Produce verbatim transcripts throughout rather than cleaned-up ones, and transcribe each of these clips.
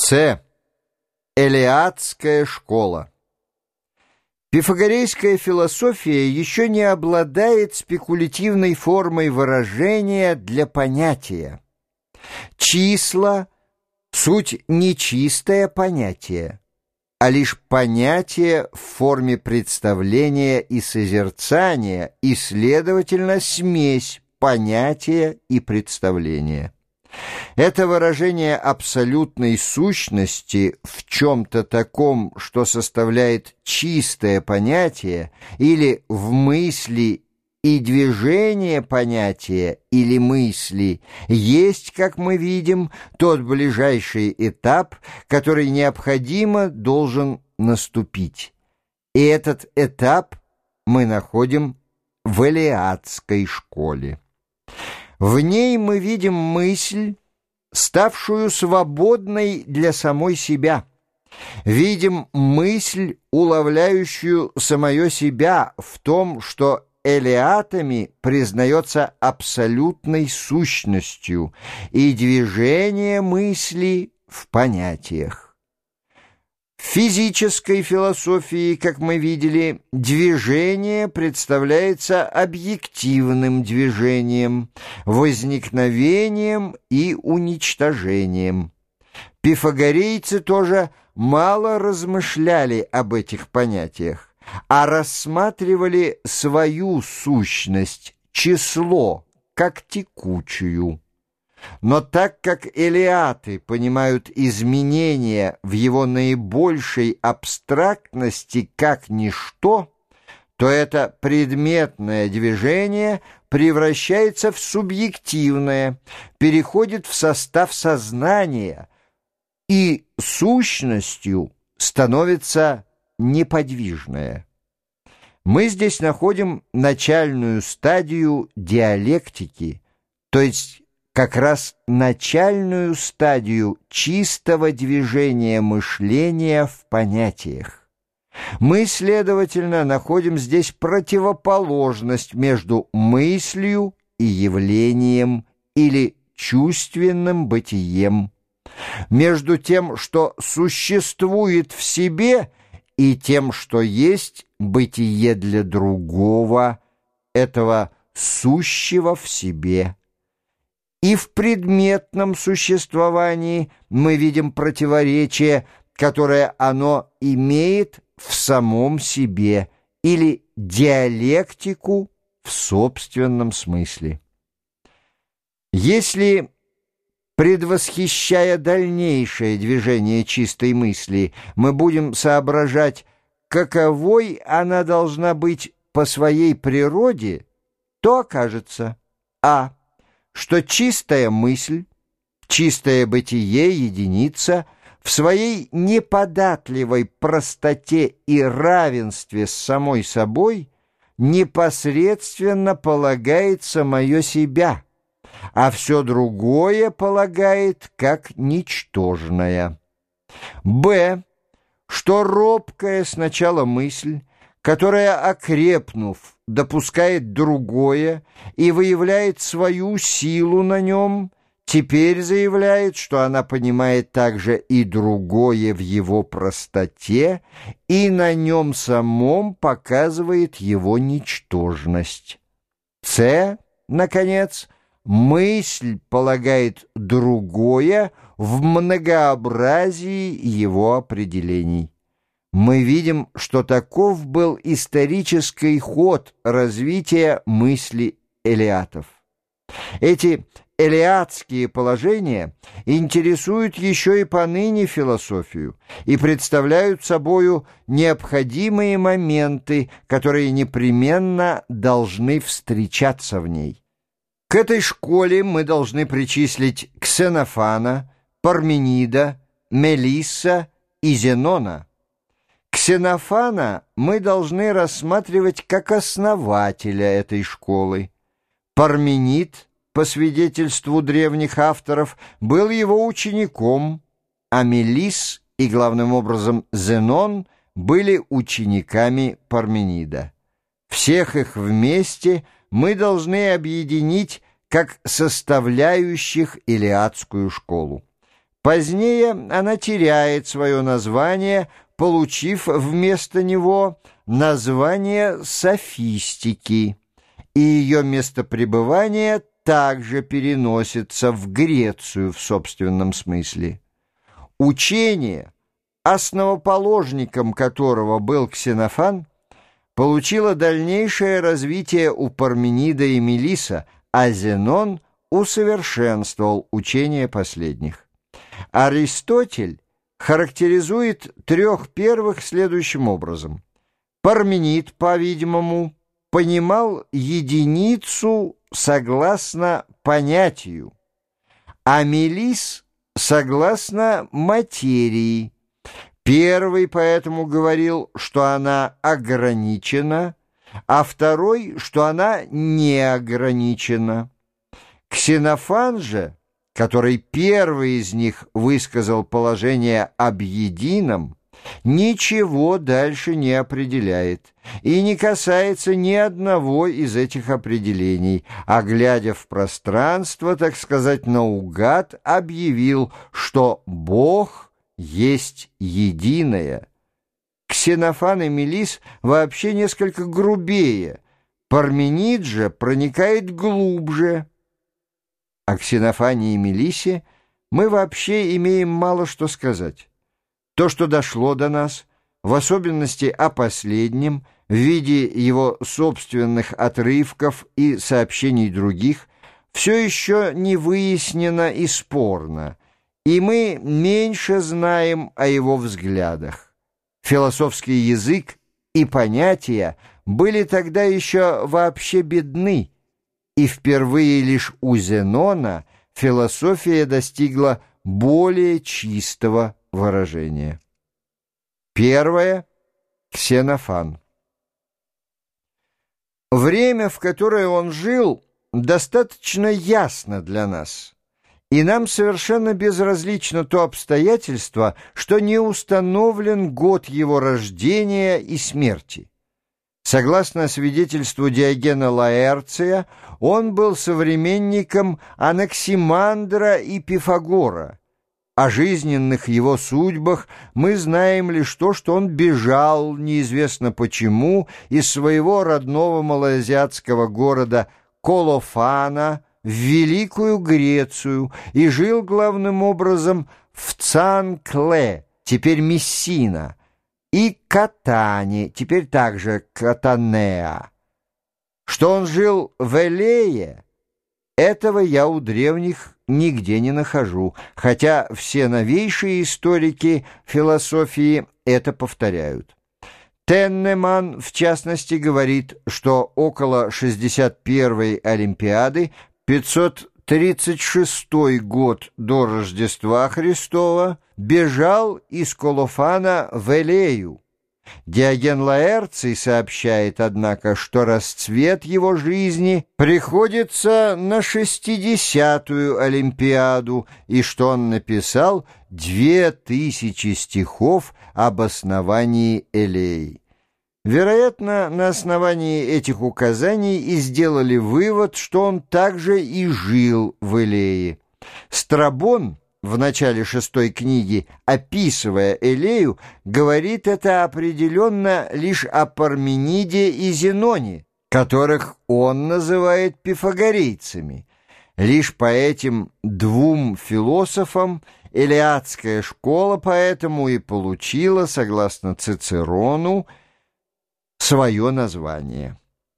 С. Элеатская школа. Пифагорейская философия еще не обладает спекулятивной формой выражения для понятия. Числа — суть не чистое понятие, а лишь понятие в форме представления и созерцания, и, следовательно, смесь понятия и представления. Это выражение абсолютной сущности в чем-то таком, что составляет чистое понятие, или в мысли и движение понятия или мысли, есть, как мы видим, тот ближайший этап, который необходимо должен наступить. И этот этап мы находим в элеатской школе. В ней мы видим мысль, ставшую свободной для самой себя. Видим мысль, уловляющую самое себя в том, что элеатами признается абсолютной сущностью, и движение мысли в понятиях. В физической философии, как мы видели, движение представляется объективным движением, возникновением и уничтожением. Пифагорейцы тоже мало размышляли об этих понятиях, а рассматривали свою сущность, число, как текучую. Но так как элеаты понимают изменения в его наибольшей абстрактности как ничто, то это предметное движение превращается в субъективное, переходит в состав сознания и сущностью становится неподвижное. Мы здесь находим начальную стадию диалектики, то есть как раз начальную стадию чистого движения мышления в понятиях. Мы, следовательно, находим здесь противоположность между мыслью и явлением или чувственным бытием, между тем, что существует в себе, и тем, что есть бытие для другого, этого сущего в себе. И в предметном существовании мы видим противоречие, которое оно имеет в самом себе, или диалектику в собственном смысле. Если, предвосхищая дальнейшее движение чистой мысли, мы будем соображать, каковой она должна быть по своей природе, то окажется а. что чистая мысль, чистое бытие, единица, в своей неподатливой простоте и равенстве с самой собой непосредственно полагает самое себя, а все другое полагает как ничтожное. Б. Что робкая сначала мысль, которая, окрепнув, допускает другое и выявляет свою силу на нем, теперь заявляет, что она понимает также и другое в его простоте, и на нем самом показывает его ничтожность. С. Наконец, мысль полагает другое в многообразии его определений. Мы видим, что таков был исторический ход развития мысли элеатов. Эти элеатские положения интересуют еще и поныне философию и представляют собою необходимые моменты, которые непременно должны встречаться в ней. К этой школе мы должны причислить Ксенофана, Парменида, Мелисса и Зенона. Ксенофана мы должны рассматривать как основателя этой школы. Парменид, по свидетельству древних авторов, был его учеником, а Мелисс и, главным образом, Зенон были учениками Парменида. Всех их вместе мы должны объединить как составляющих элеатскую школу. Позднее она теряет свое название, получив вместо него название софистики, и ее место пребывания также переносится в Грецию в собственном смысле. Учение, основоположником которого был Ксенофан, получило дальнейшее развитие у Парменида и Мелиса, а Зенон усовершенствовал учение последних. Аристотель характеризует трех первых следующим образом. Парменид, по-видимому, понимал единицу согласно понятию, а Мелис согласно материи. Первый поэтому говорил, что она ограничена, а второй, что она не ограничена. Ксенофан же, который первый из них высказал положение об едином, ничего дальше не определяет и не касается ни одного из этих определений, а, глядя в пространство, так сказать, наугад, объявил, что Бог есть единое. Ксенофан и Мелис вообще несколько грубее, Парменид же проникает глубже. О Ксенофане и Мелисе мы вообще имеем мало что сказать. То, что дошло до нас, в особенности о последнем, в виде его собственных отрывков и сообщений других, все еще не выяснено и спорно, и мы меньше знаем о его взглядах. Философский язык и понятия были тогда еще вообще бедны, и впервые лишь у Зенона философия достигла более чистого выражения. Первое. Ксенофан. Время, в которое он жил, достаточно ясно для нас, и нам совершенно безразлично то обстоятельство, что не установлен год его рождения и смерти. Согласно свидетельству Диогена Лаэрция, он был современником Анаксимандра и Пифагора. О жизненных его судьбах мы знаем лишь то, что он бежал, неизвестно почему, из своего родного малоазиатского города Колофана в Великую Грецию и жил главным образом в Цанкле, теперь Мессина, и Катане, теперь также Катанеа. Что он жил в Элее, этого я у древних нигде не нахожу, хотя все новейшие историки философии это повторяют. Теннеман, в частности, говорит, что около шестьдесят первой Олимпиады, пятьсот тридцать шестой год до Рождества Христова, бежал из Колофана в Элею. Диоген Лаэрций сообщает, однако, что расцвет его жизни приходится на шестидесятую Олимпиаду и что он написал две тысячи стихов об основании Элеи. Вероятно, на основании этих указаний и сделали вывод, что он также и жил в Элее. Страбон в начале шестой книги, описывая Элею, говорит это определенно лишь о Пармениде и Зеноне, которых он называет пифагорейцами. Лишь по этим двум философам элеатская школа поэтому и получила, согласно Цицерону, свое название.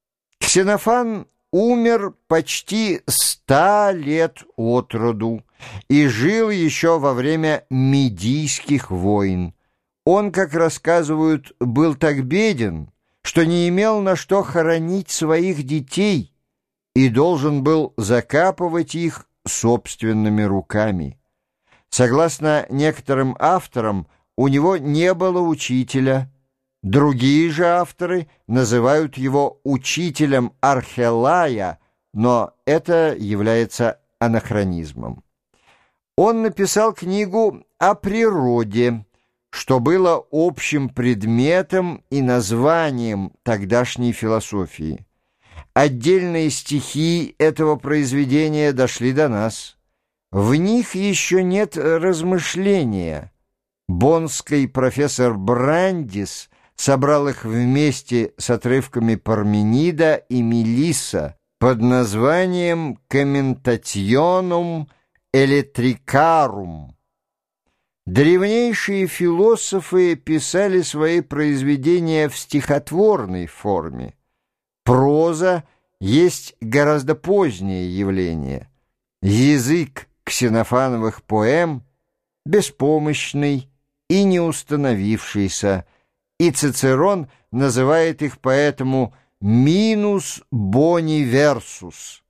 Ксенофан умер почти ста лет от роду и жил еще во время Медийских войн. Он, как рассказывают, был так беден, что не имел на что хоронить своих детей и должен был закапывать их собственными руками. Согласно некоторым авторам, у него не было учителя. Другие же авторы называют его учителем Архелая, но это является анахронизмом. Он написал книгу о природе, что было общим предметом и названием тогдашней философии. Отдельные стихи этого произведения дошли до нас. В них еще нет размышления. Боннский профессор Брандис собрал их вместе с отрывками Парменида и Мелисса под названием «Commentationum Electricarum». Древнейшие философы писали свои произведения в стихотворной форме. Проза есть гораздо позднее явление. Язык ксенофановых поэм беспомощный и не установившийся, и Цицерон называет их поэтому «minus boni versus».